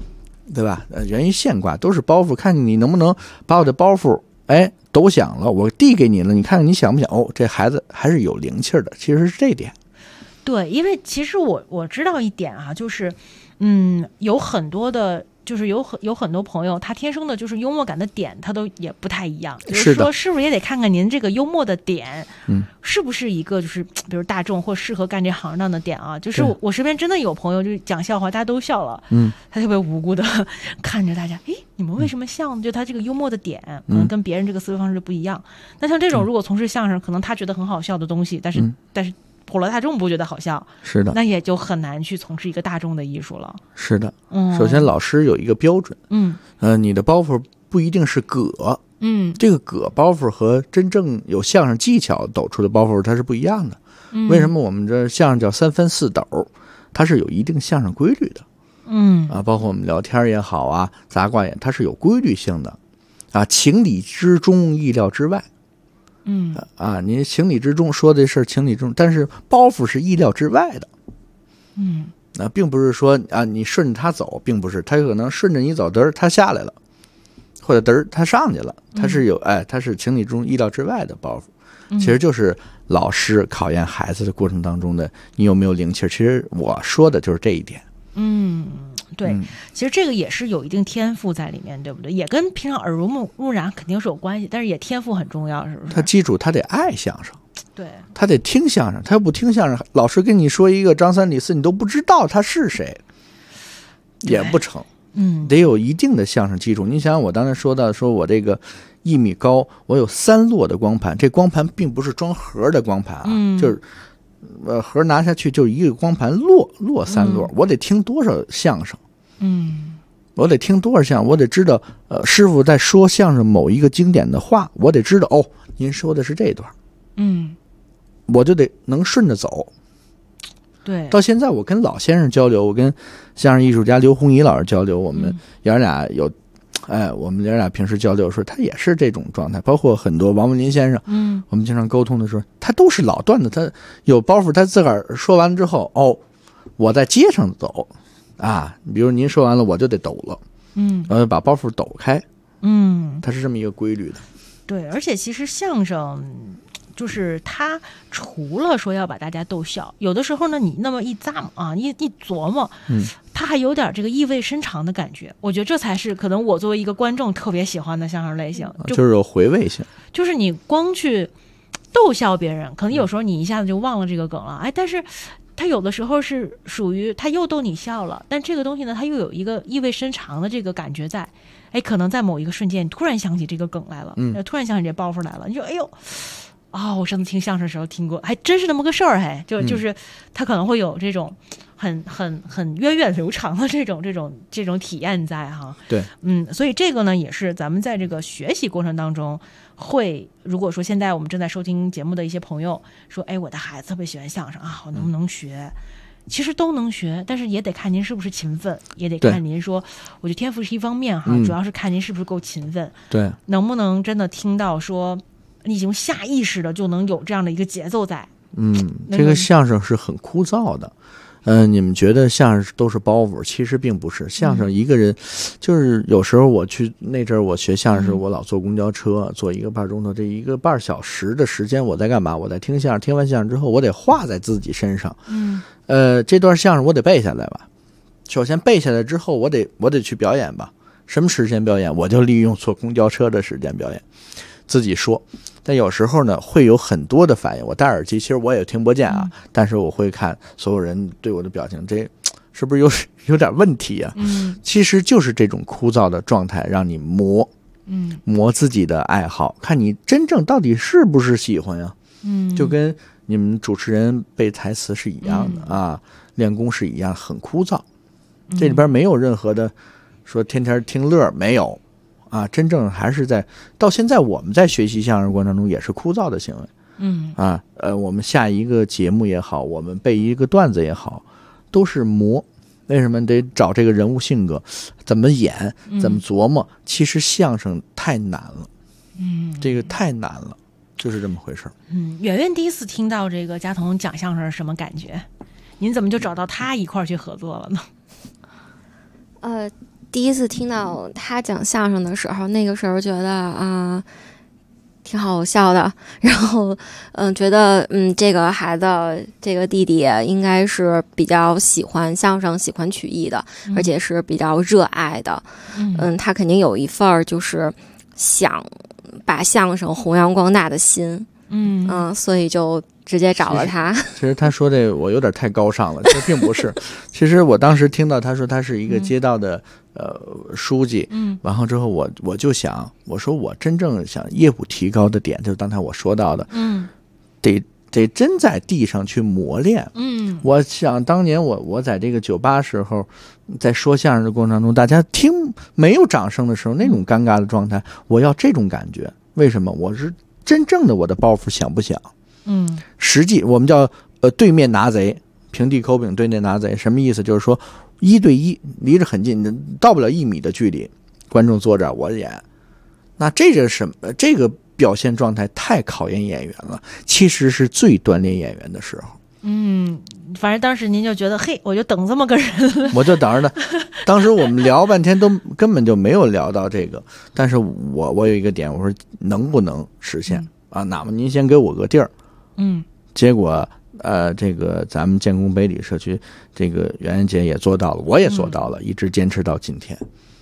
对吧？源于现卦都是包袱，看你能不能把我的包袱抖响了，我递给你了，你看看你想不想？哦，这孩子还是有灵气的，其实是这点。 对，因为其实我知道一点啊，就是有很多的。就是有很多朋友，他天生的就是幽默感的点，他都也不太一样。就是说，是不是也得看看您这个幽默的点，是不是一个就是比如大众或适合干这行当的点啊？就是我身边真的有朋友就讲笑话，大家都笑了，他特别无辜的看着大家，你们为什么笑呢？就他这个幽默的点，可能跟别人这个思维方式不一样。那像这种如果从事相声，可能他觉得很好笑的东西，但是。普罗大众不觉得好笑， 是的， 那也就很难去从事一个大众的艺术了。 是的，首先老师有一个标准，你的包袱不一定是葛，这个葛包袱和真正有相声技巧抖出的包袱它是不一样的。为什么我们这相声叫三分四抖？它是有一定相声规律的，包括我们聊天也好啊，杂卦也，它是有规律性的，情理之中，意料之外。您情理之中说的是情理之中，但是包袱是意料之外的。并不是说你顺着他走，并不是，他有可能顺着你走，他下来了，或者他上去了，他是有他是情理之中意料之外的包袱。其实就是老师考验孩子的过程当中的你有没有灵气。其实我说的就是这一点。 对，其实这个也是有一定天赋在里面，对不对？也跟平常耳濡目染肯定是有关系，但是也天赋很重要，是不是？ 他记住，他得爱相声， 对， 他得听相声。他要不听相声，老师跟你说一个张三李四，你都不知道他是谁，也不成。得有一定的相声基础。你想想，我刚才说到，说我这个1米高，我有3摞的光盘，这光盘并不是装盒的光盘啊，就是。盒拿下去就一个光盘摞3摞，我得听多少相声？我得听多少相声？我得知道，师傅在说相声某一个经典的话，我得知道您说的是这段，我就得能顺着走。 对， 到现在我跟老先生交流，我跟相声艺术家刘洪怡老师交流，我们爷俩有。我们爷俩平时交流说，他也是这种状态，包括很多王文林先生，我们经常沟通的时候，他都是老段子，他有包袱，他自个儿说完之后，我在街上走比如您说完了，我就得抖了，然后把包袱抖开，它是这么一个规律的。 对，而且其实相声。就是他除了说要把大家逗笑，有的时候呢，你那么一咂摸一琢磨，他还有点这个意味深长的感觉。我觉得这才是可能我作为一个观众特别喜欢的相声类型， 就是有回味性。 就是你光去逗笑别人，可能有时候你一下子就忘了这个梗了，但是他有的时候是属于他又逗你笑了，但这个东西呢，他又有一个意味深长的这个感觉在。可能在某一个瞬间，你突然想起这个梗来了，突然想起这包袱来了，你说哎呦。我上次听相声的时候听过，还真是那么个事儿，就是他可能会有这种很源远流长的这种体验在哈。 对， 所以这个呢也是咱们在这个学习过程当中会，如果说现在我们正在收听节目的一些朋友说，我的孩子特别喜欢相声我能不能学？其实都能学，但是也得看您是不是勤奋，也得看您说，我觉得天赋是一方面主要是看您是不是够勤奋， 对， 能不能真的听到说。你已经下意识的就能有这样的一个节奏在。 这个相声是很枯燥的。你们觉得相声都是包袱，其实并不是。相声一个人，就是有时候我去那阵儿我学相声时，我老坐公交车，坐1个半钟头，这1个半小时的时间我在干嘛？我在听相声，听完相声之后，我得画在自己身上。这段相声我得背下来吧。首先背下来之后，我得去表演吧。什么时间表演？我就利用坐公交车的时间表演。自己说，但有时候呢会有很多的反应。我戴耳机，其实我也听不见但是我会看所有人对我的表情，这是不是有点问题啊？其实就是这种枯燥的状态，让你磨自己的爱好，看你真正到底是不是喜欢呀？就跟你们主持人背台词是一样的练功是一样，很枯燥。这里边没有任何的说天天听乐，没有。真正还是到现在我们在学习相声过程中也是枯燥的行为。我们下一个节目也好，我们背一个段子也好，都是磨。为什么得找这个人物性格，怎么演，怎么琢磨？其实相声太难了，这个太难了，就是这么回事。 圆圆第一次听到这个家彤讲相声是什么感觉？您怎么就找到他一块儿去合作了呢？ 第一次听到他讲相声的时候，那个时候觉得挺好笑的，然后觉得这个孩子这个弟弟应该是比较喜欢相声喜欢曲艺的，而且是比较热爱的。他肯定有一份就是想把相声弘扬光大的心。所以就直接找了他。 其实他说这我有点太高尚了，这并不是。其实我当时听到他说他是一个街道的书记，然后之后我就想，我说我真正想业务提高的点，就是刚才我说到的，得真在地上去磨练。我想当年我在这个酒吧时候，在说相声的过程中，大家听没有掌声的时候，那种尴尬的状态，我要这种感觉。为什么？我是真正的我的包袱响不响？实际我们叫对面拿贼，平地抠饼对面拿贼，什么意思？就是说1对1，离着很近，到不了1米的距离，观众坐这儿我演，那这个什么？这个表现状态太考验演员了，其实是最锻炼演员的时候。 反正当时您就觉得，嘿，我就等这么个人， 我就等着呢。当时我们聊半天都根本就没有聊到这个，但是我有一个点，我说能不能实现啊？哪怕您先给我个地儿，结果这个咱们建工北里社区这个袁元杰也做到了，我也做到了，一直坚持到今天。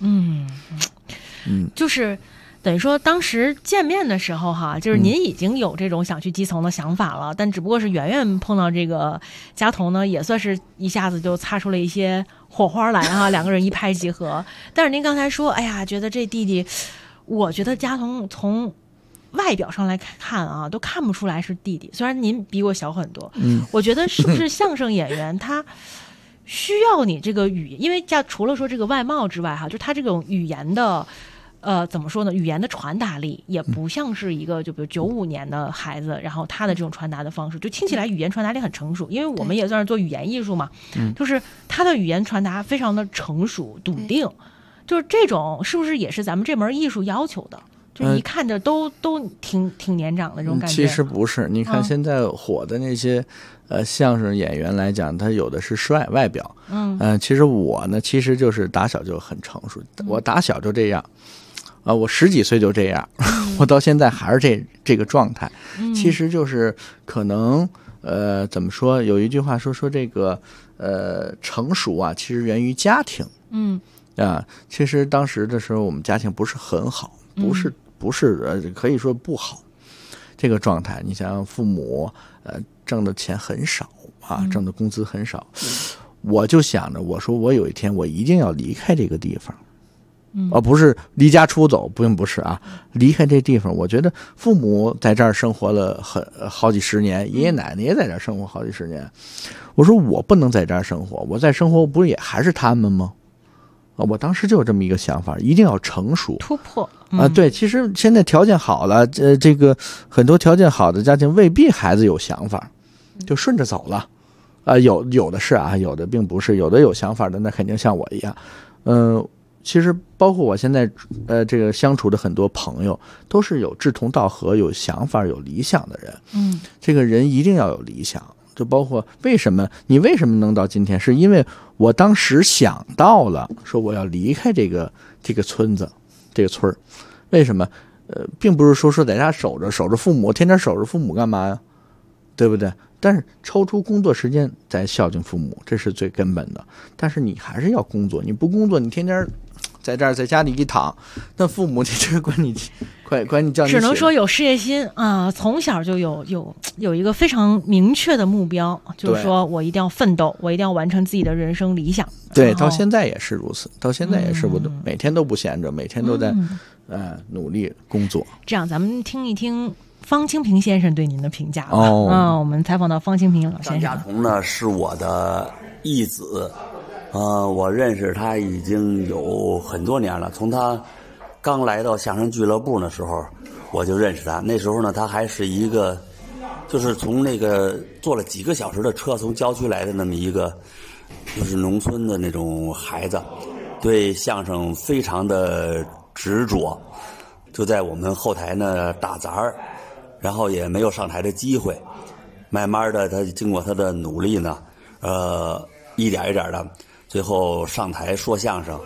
就是等于说当时见面的时候哈，就是您已经有这种想去基层的想法了，但只不过是圆圆碰到这个佳彤呢，也算是一下子就擦出了一些火花来哈，两个人一拍即合。但是您刚才说，哎呀，觉得这弟弟，我觉得佳彤从外表上来看啊，都看不出来是弟弟，虽然您比我小很多。我觉得是不是相声演员他需要你这个语言，因为除了说这个外貌之外哈，就他这种语言的怎么说呢？语言的传达力也不像是一个就比如95年的孩子，然后他的这种传达的方式，就听起来语言传达力很成熟，因为我们也算是做语言艺术嘛，就是他的语言传达非常的成熟笃定，就是这种是不是也是咱们这门艺术要求的？就一看着都挺年长的这种感觉。 其实不是，你看现在火的那些相声演员来讲，他有的是帅外表，其实我呢，其实就是打小就很成熟，我打小就这样。我10几岁就这样，我到现在还是这个状态。其实就是可能怎么说？有一句话说这个成熟啊，其实源于家庭。其实当时的时候，我们家庭不是很好，不是可以说不好。这个状态，你想想父母挣的钱很少啊，挣的工资很少，我就想着，我说我有一天我一定要离开这个地方。不是离家出走，并不是啊，离开这地方。我觉得父母在这儿生活了好几十年，爷爷奶奶也在这儿生活好几十年。我说我不能在这儿生活，我在生活不是也还是他们吗？我当时就有这么一个想法，一定要成熟突破对，其实现在条件好了，这个很多条件好的家庭未必孩子有想法，就顺着走了有的是啊，有的并不是，有的有想法的那肯定像我一样。其实包括我现在这个相处的很多朋友，都是有志同道合、有想法、有理想的人。这个人一定要有理想，就包括你为什么能到今天，是因为我当时想到了，说我要离开这个村子、这个村儿。为什么？并不是说在家守着父母，天天守着父母干嘛呀？对不对？但是抽出工作时间在孝敬父母，这是最根本的。但是你还是要工作，你不工作，你天天在这儿在家里一躺，那父母这管你叫你只能说有事业心啊，从小就有一个非常明确的目标，就是说我一定要奋斗，我一定要完成自己的人生理想。 对，到现在也是如此，到现在也是，我都每天都不闲着，每天都在努力工作。 这样，咱们听一听方清平先生对您的评价吧。我们采访到方清平老先生。 张家彤呢是我的义子，我认识他已经有很多年了。从他刚来到相声俱乐部的时候，我就认识他。那时候呢，他还是一个，就是从那个坐了几个小时的车从郊区来的那么一个，就是农村的那种孩子，对相声非常的执着，就在我们后台呢打杂儿。然后也没有上台的机会，慢慢的他经过他的努力呢，一点一点的，最后上台说相声，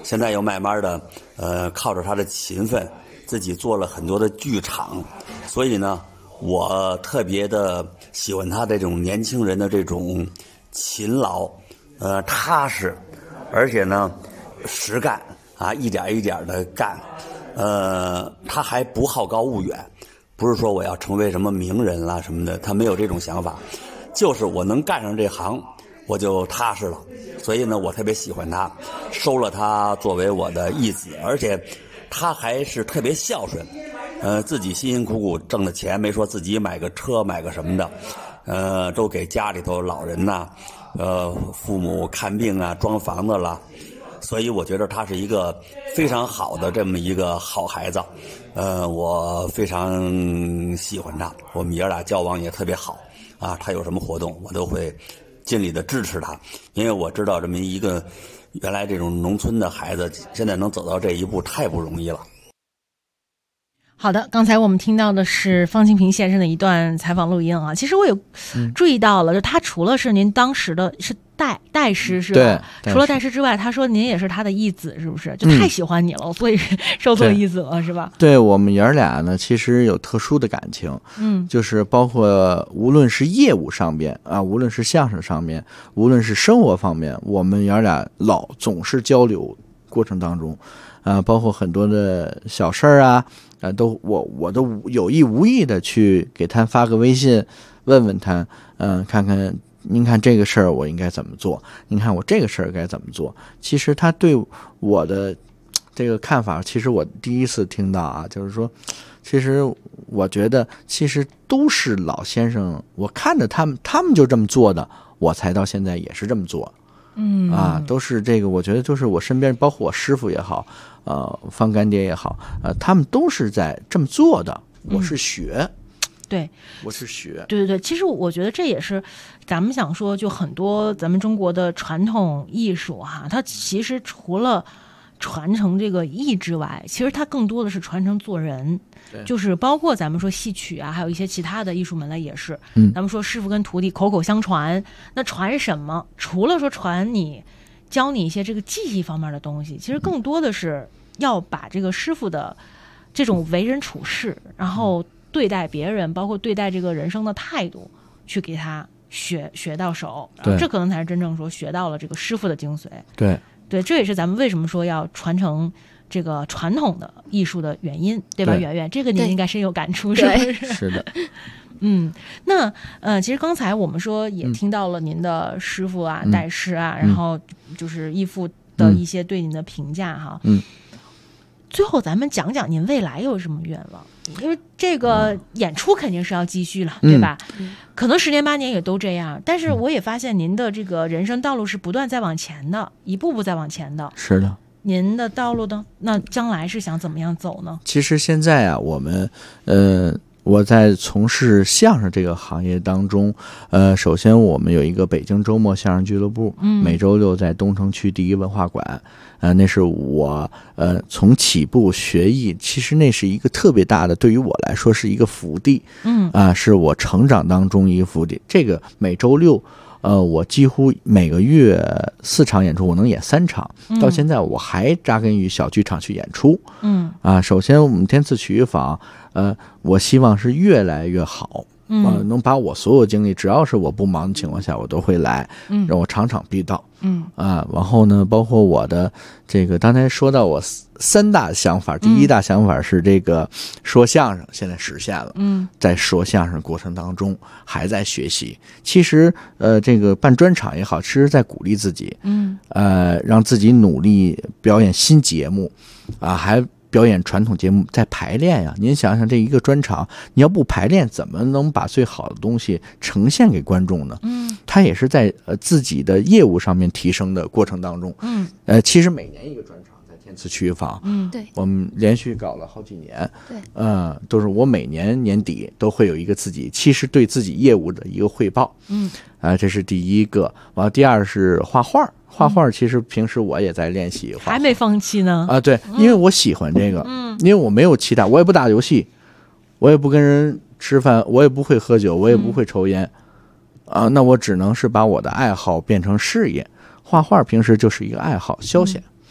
现在又慢慢的靠着他的勤奋，自己做了很多的剧场，所以呢，我特别的喜欢他这种年轻人的这种勤劳，踏实，而且呢实干啊，一点一点的干，他还不好高骛远，不是说我要成为什么名人啦什么的，他没有这种想法，就是我能干上这行我就踏实了，所以呢我特别喜欢他，收了他作为我的义子，而且他还是特别孝顺，自己辛辛苦苦挣的钱，没说自己买个车买个什么的，都给家里头老人呐，父母看病啊，装房子啦，所以我觉得他是一个非常好的这么一个好孩子，我非常喜欢他，我们爷俩交往也特别好啊，他有什么活动我都会尽力的支持他，因为我知道这么一个原来这种农村的孩子现在能走到这一步太不容易了。 好的，刚才我们听到的是方清平先生的一段采访录音啊。其实我也注意到了，就他除了是您当时的是代师是吧？除了代师之外，他说您也是他的义子，是不是？就太喜欢你了，所以收做义子了，是吧？ 对，我们爷儿俩呢，其实有特殊的感情，就是包括无论是业务上边啊，无论是相声上面，无论是生活方面，我们爷儿俩总是交流过程当中，包括很多的小事儿啊。都我都有意无意的去给他发个微信，问问他，看看您看这个事儿我应该怎么做，您看我这个事儿该怎么做。其实他对我的这个看法，其实我第一次听到啊，就是说，其实我觉得其实都是老先生，我看着他们就这么做的，我才到现在也是这么做。都是这个，我觉得就是我身边，包括我师傅也好，方干爹也好，他们都是在这么做的。我是学， 对， 我是学， 对。其实我觉得这也是咱们想说，就很多咱们中国的传统艺术哈，它其实除了传承这个艺之外，其实它更多的是传承做人，就是包括咱们说戏曲啊，还有一些其他的艺术门类也是。咱们说师傅跟徒弟口口相传，那传什么？除了说传你，教你一些这个技艺方面的东西，其实更多的是要把这个师傅的这种为人处事，然后对待别人，包括对待这个人生的态度，去给他学到手，这可能才是真正说学到了这个师傅的精髓。对，这也是咱们为什么说要传承这个传统的艺术的原因，对吧？圆圆，这个您应该深有感触，是不是？ 是的。 那其实刚才我们说也听到了您的师傅啊、代师啊，然后就是义父的一些对您的评价哈。最后咱们讲讲您未来有什么愿望？因为这个演出肯定是要继续了，对吧？可能10年8年也都这样，但是我也发现您的这个人生道路是不断在往前的，一步步在往前的。 是的。 您的道路呢？那将来是想怎么样走呢？ 其实现在啊，我们我在从事相声这个行业当中，首先我们有一个北京周末相声俱乐部，每周六在东城区第一文化馆，那是我从起步学艺，其实那是一个特别大的，对于我来说是一个福地，是我成长当中一个福地。这个每周六。我几乎每个月4场演出，我能演3场。到现在我还扎根于小剧场去演出。首先我们天赐曲艺坊，我希望是越来越好。能把我所有精力，只要是我不忙的情况下，我都会来，让我场场必到。然后呢，包括我的这个刚才说到我3大想法，第一大想法是这个说相声，现在实现了。在说相声过程当中还在学习。其实这个办专场也好，其实在鼓励自己，让自己努力表演新节目，还表演传统节目，在排练呀。您想想，这一个专场，你要不排练，怎么能把最好的东西呈现给观众呢？他也是在自己的业务上面提升的过程当中。其实每年一个专场在天赐曲艺坊， 对， 我们连续搞了好几年。对，都是我每年年底都会有一个自己，其实对自己业务的一个汇报。这是第一个。完了，第二是画画。画画其实平时我也在练习， 还没放弃呢。 对，因为我喜欢这个，因为我没有其他，我也不打游戏，我也不跟人吃饭，我也不会喝酒，我也不会抽烟，那我只能是把我的爱好变成事业。画画平时就是一个爱好消遣。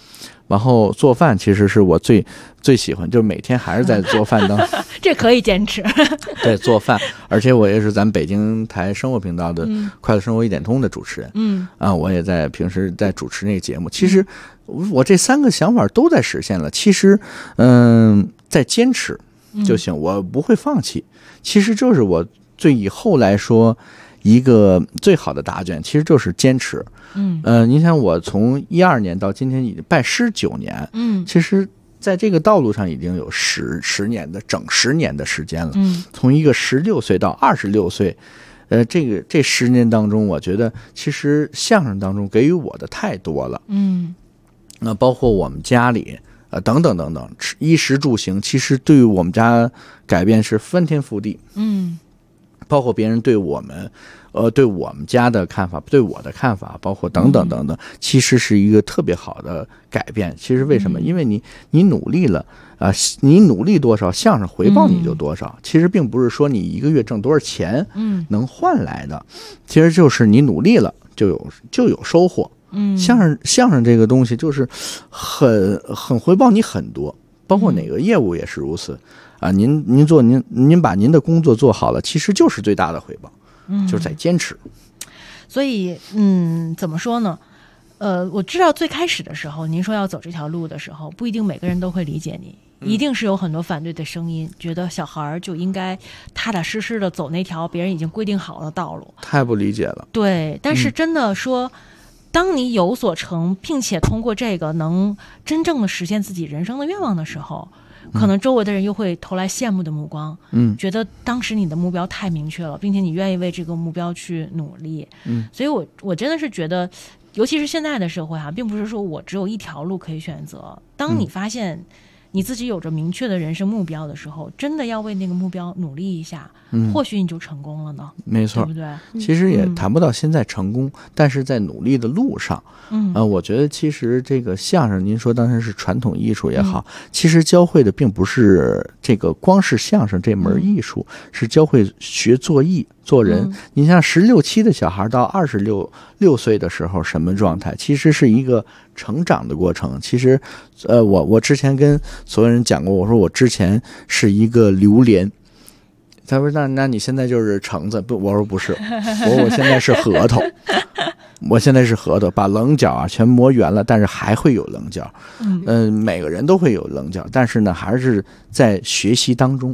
然后做饭其实是我最喜欢，就是每天还是在做饭当这可以坚持。 对，做饭，而且我也是咱们北京台生活频道的快乐生活一点通的主持人。我也在平时在主持那个节目。其实我这3个想法都在实现了。其实在坚持就行，我不会放弃。其实就是我以后来说一个最好的答卷，其实就是坚持。你想我从12年到今天已经拜师9年，其实在这个道路上已经有整10年的时间了。从一个16岁到26岁，这10年当中，我觉得其实相声当中给予我的太多了。那包括我们家里等等等等，衣食住行，其实对于我们家改变是翻天覆地。包括别人对我们家的看法，对我的看法，包括等等等等，其实是一个特别好的改变。其实为什么？因为你努力了你努力多少，相声回报你就多少。其实并不是说你一个月挣多少钱能换来的，其实就是你努力了就有收获。相声这个东西就是很回报你很多，包括哪个业务也是如此您把您的工作做好了，其实就是最大的回报。就是在坚持。 所以怎么说呢，我知道最开始的时候您说要走这条路的时候，不一定每个人都会理解你，一定是有很多反对的声音，觉得小孩就应该踏踏实实的走那条别人已经规定好的道路。 太不理解了。 对，但是真的说当你有所成，并且通过这个能真正的实现自己人生的愿望的时候，可能周围的人又会投来羡慕的目光，觉得当时你的目标太明确了，并且你愿意为这个目标去努力，所以我真的是觉得，尤其是现在的社会并不是说我只有一条路可以选择。当你发现你自己有着明确的人生目标的时候，真的要为那个目标努力一下，或许你就成功了呢。 没错， 对不对？ 其实也谈不到现在成功，但是在努力的路上。我觉得其实这个相声，您说当然是传统艺术也好，其实教会的并不是这个光是相声这门艺术，是教会学做艺做人。你像16、17的小孩到26岁的时候什么状态，其实是一个成长的过程。其实我之前跟所有人讲过，我说我之前是一个榴莲，他说那你现在就是橙子？不，我说不是，我现在是核桃。我现在是核桃，把棱角全磨圆了，但是还会有棱角。每个人都会有棱角，但是呢，还是在学习当中。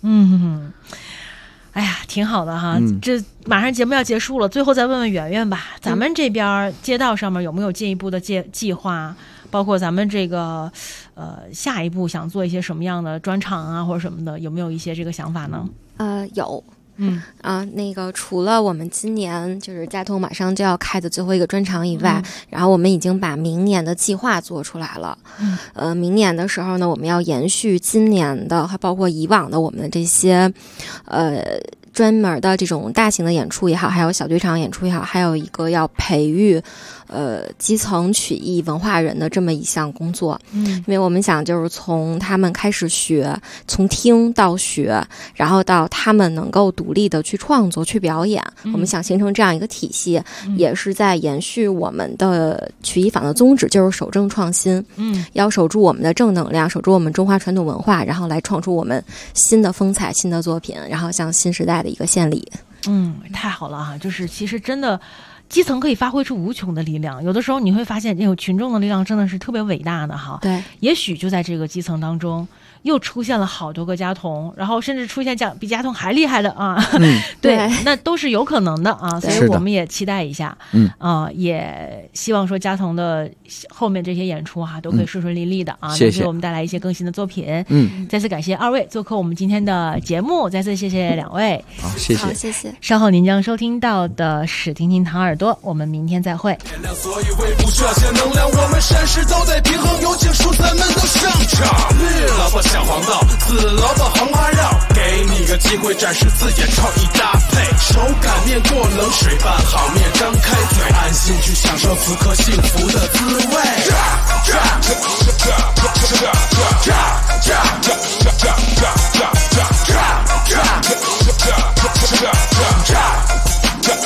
哎呀，挺好的哈。这马上节目要结束了，最后再问问圆圆吧，咱们这边街道上面有没有进一步的计划？包括咱们这个下一步想做一些什么样的专场或者什么的，有没有一些这个想法呢？ 有。那个除了我们今年就是家通马上就要开的最后一个专场以外，然后我们已经把明年的计划做出来了。明年的时候呢，我们要延续今年的，还包括以往的我们的这些专门的这种大型的演出也好，还有小剧场演出也好，还有一个要培育基层曲艺文化人的这么一项工作。因为我们想就是从他们开始学，从听到学，然后到他们能够独立的去创作去表演，我们想形成这样一个体系，也是在延续我们的曲艺坊的宗旨，就是守正创新。要守住我们的正能量，守住我们中华传统文化，然后来创出我们新的风采、新的作品，然后向新时代的一个献礼。 太好了哈！就是其实真的基层可以发挥出无穷的力量，有的时候你会发现这种群众的力量真的是特别伟大的哈。 对， 也许就在这个基层当中又出现了好多个家童，然后甚至出现比家童还厉害的对，那都是有可能的所以我们也期待一下。也希望说家童的后面这些演出都可以顺顺利利的谢谢， 给我们带来一些更新的作品。再次感谢二位做客我们今天的节目，再次谢谢两位。 好，谢谢。 好，谢谢。 稍后您将收听到的是听听唐耳朵，我们明天再会。 所以为不需要些能量，我们善事都在平衡，有请蔬菜们都上场。绿萝卜小黄豆，紫萝卜黄花肉，给你个机会展示自演创意搭配，手擀面过冷水拌好面，张开嘴安心去享受此刻幸福的滋味。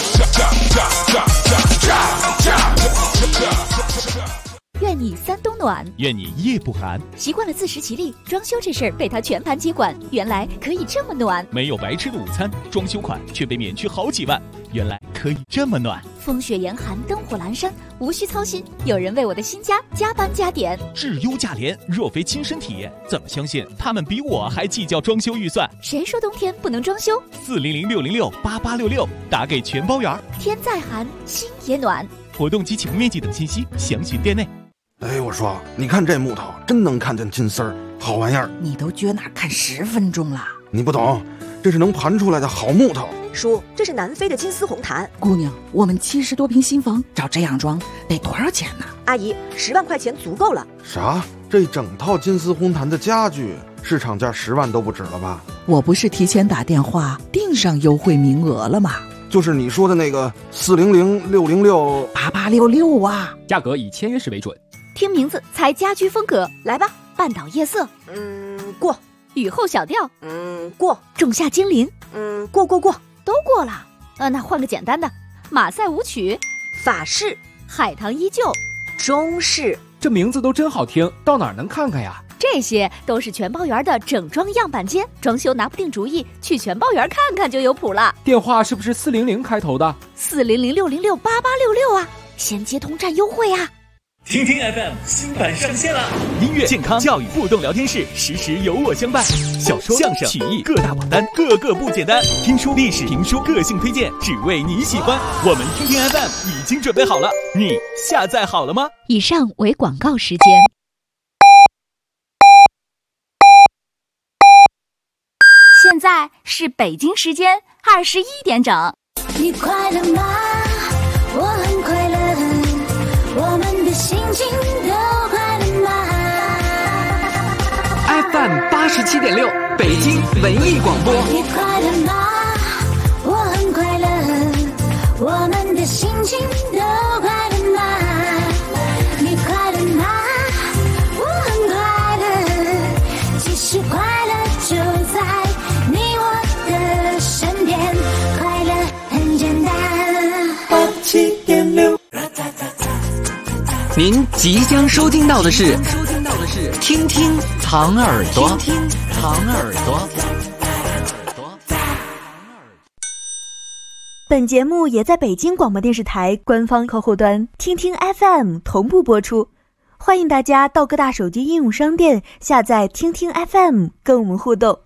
愿你三冬暖， 暖。 愿你夜不寒。 习惯了自食其力，装修这事儿被他全盘接管，原来可以这么暖。 没有白吃的午餐，装修款却被免去好几万，原来可以这么暖。 风雪严寒，灯火阑珊，无需操心，有人为我的新家加班加点。 质优价廉，若非亲身体验，怎么相信他们比我还计较装修预算？ 谁说冬天不能装修 ？400-606-8866，打给全包圆。 天再寒，心也暖。 活动及启动面积等信息详询店内。 哎，我说，你看这木头，真能看见金丝儿，好玩意儿。 你都撅那看10分钟了。 你不懂，这是能盘出来的好木头。 叔，这是南非的金丝红檀。 姑娘，我们70多平新房，照这样装得多少钱呢？ 阿姨，10万块钱足够了。 啥？这整套金丝红檀的家具，市场价10万都不止了吧？ 我不是提前打电话订上优惠名额了吗？ 就是你说的那个400-606-8866啊， 价格以签约时为准。 听名字猜家居风格，来吧。半岛夜色， 过。 雨后小调， 过。 仲夏精灵， 过， 都过了。那换个简单的，马赛舞曲， 法式， 海棠依旧， 中式。 这名字都真好听，到哪儿能看看呀？ 这些都是全包园的整装样板间，装修拿不定主意，去全包园看看就有谱了。 电话是不是400开头的 ？400-606-8866啊，先接通占优惠啊！ 听听 FM 新版上线了，音乐、健康、教育互动聊天室，时时有我相伴。小说、相声、曲艺各大榜单，个个不简单。听书、历史、评书，个性推荐，只为你喜欢。我们听听 FM 已经准备好了，你下载好了吗？ 以上为广告时间。现在是北京时间21点整。 你快乐吗？我很快乐，我们的心情都快乐吗 ？FM 87.6，北京文艺广播。 你快乐吗？我很快乐，我们的心情都快乐吗？你快乐吗？我很快乐，其实快乐就在你我的身边，快乐很简单。87.6， 您即将收听到的是听听糖耳朵，听听糖耳朵。 本节目也在北京广播电视台官方客户端听听 FM 同步播出，欢迎大家到各大手机应用商店下载听听 FM 跟我们互动。